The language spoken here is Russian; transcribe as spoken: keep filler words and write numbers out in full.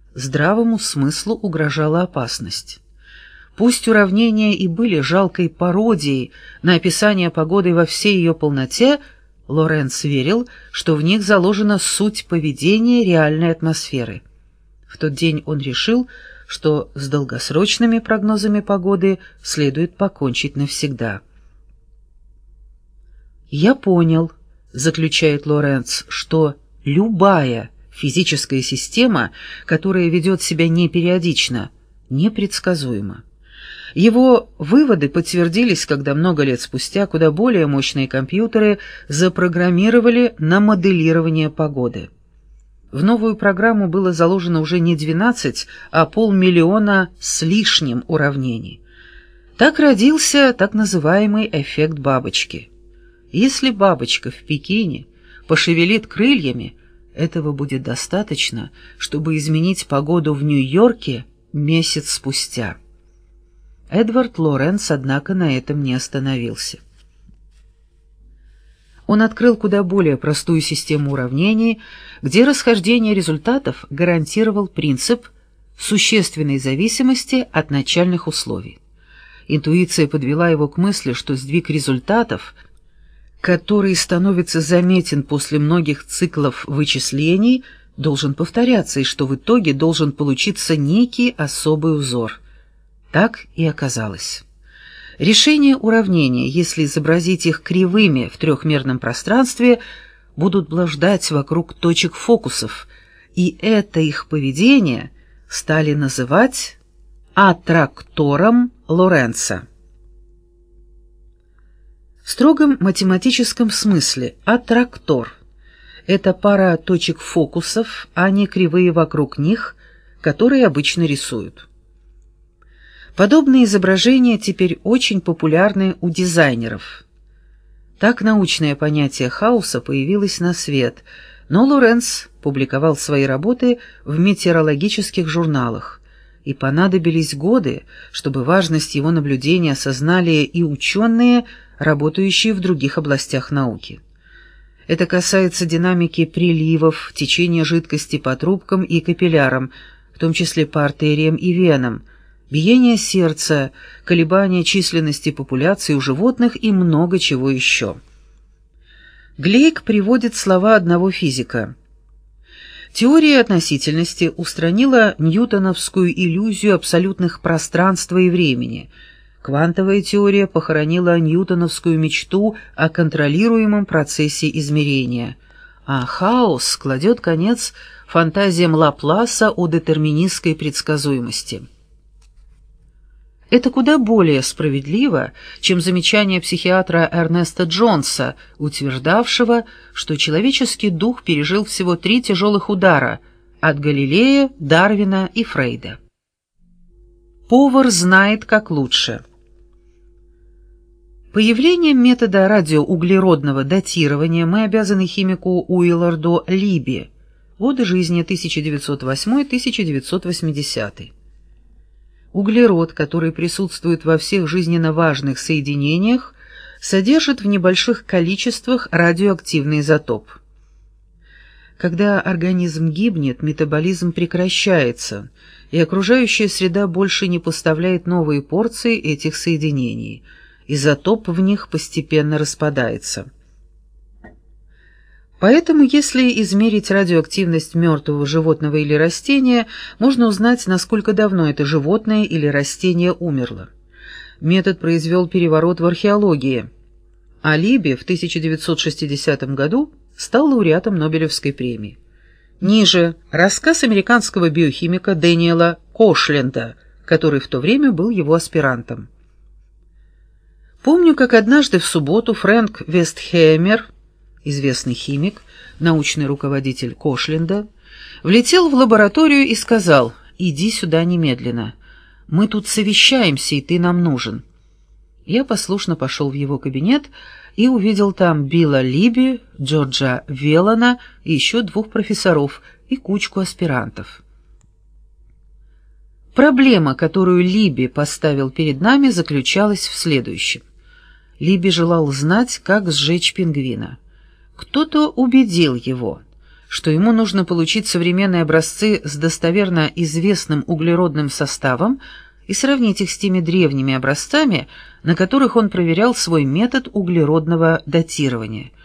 Здравому смыслу угрожала опасность. Пусть уравнения и были жалкой пародией на описание погоды во всей ее полноте, Лоренц верил, что в них заложена суть поведения реальной атмосферы. В тот день он решил, что с долгосрочными прогнозами погоды следует покончить навсегда. «Я понял», — заключает Лоренц, — «что любая физическая система, которая ведет себя непериодично, непредсказуема». Его выводы подтвердились, когда много лет спустя куда более мощные компьютеры запрограммировали на моделирование погоды. В новую программу было заложено уже не двенадцать, а полмиллиона с лишним уравнений. Так родился так называемый эффект бабочки. Если бабочка в Пекине пошевелит крыльями, этого будет достаточно, чтобы изменить погоду в Нью-Йорке месяц спустя. Эдвард Лоренц, однако, на этом не остановился. Он открыл куда более простую систему уравнений, где расхождение результатов гарантировал принцип существенной зависимости от начальных условий. Интуиция подвела его к мысли, что сдвиг результатов, который становится заметен после многих циклов вычислений, должен повторяться, и что в итоге должен получиться некий особый узор. Так и оказалось. Решения уравнения, если изобразить их кривыми в трехмерном пространстве, будут блуждать вокруг точек фокусов, и это их поведение стали называть аттрактором Лоренца. В строгом математическом смысле аттрактор — это пара точек фокусов, а не кривые вокруг них, которые обычно рисуют. Подобные изображения теперь очень популярны у дизайнеров. Так научное понятие хаоса появилось на свет, но Лоренц публиковал свои работы в метеорологических журналах, и понадобились годы, чтобы важность его наблюдений осознали и ученые, работающие в других областях науки. Это касается динамики приливов, течения жидкости по трубкам и капиллярам, в том числе по артериям и венам, биение сердца, колебания численности популяции у животных и много чего еще. Глейк приводит слова одного физика. Теория относительности устранила ньютоновскую иллюзию абсолютных пространства и времени. Квантовая теория похоронила ньютоновскую мечту о контролируемом процессе измерения. А хаос кладет конец фантазиям Лапласа о детерминистской предсказуемости. Это куда более справедливо, чем замечание психиатра Эрнеста Джонса, утверждавшего, что человеческий дух пережил всего три тяжелых удара от Галилея, Дарвина и Фрейда. Повар знает, как лучше. Появлением метода радиоуглеродного датирования мы обязаны химику Уилларду Либби, годы жизни тысяча девятьсот восьмой — тысяча девятьсот восьмидесятый. Углерод, который присутствует во всех жизненно важных соединениях, содержит в небольших количествах радиоактивный изотоп. Когда организм гибнет, метаболизм прекращается, и окружающая среда больше не поставляет новые порции этих соединений. Изотоп в них постепенно распадается. Поэтому, если измерить радиоактивность мертвого животного или растения, можно узнать, насколько давно это животное или растение умерло. Метод произвел переворот в археологии. А Либби в тысяча девятьсот шестидесятом году стал лауреатом Нобелевской премии. Ниже рассказ американского биохимика Дэниела Кошленда, который в то время был его аспирантом. Помню, как однажды в субботу Фрэнк Вестхэмер, известный химик, научный руководитель Кошленда, влетел в лабораторию и сказал: «Иди сюда немедленно. Мы тут совещаемся, и ты нам нужен». Я послушно пошел в его кабинет и увидел там Билла Либби, Джорджа Веллана и еще двух профессоров и кучку аспирантов. Проблема, которую Либби поставил перед нами, заключалась в следующем. Либби желал знать, как сжечь пингвина. Кто-то убедил его, что ему нужно получить современные образцы с достоверно известным углеродным составом и сравнить их с теми древними образцами, на которых он проверял свой метод углеродного датирования,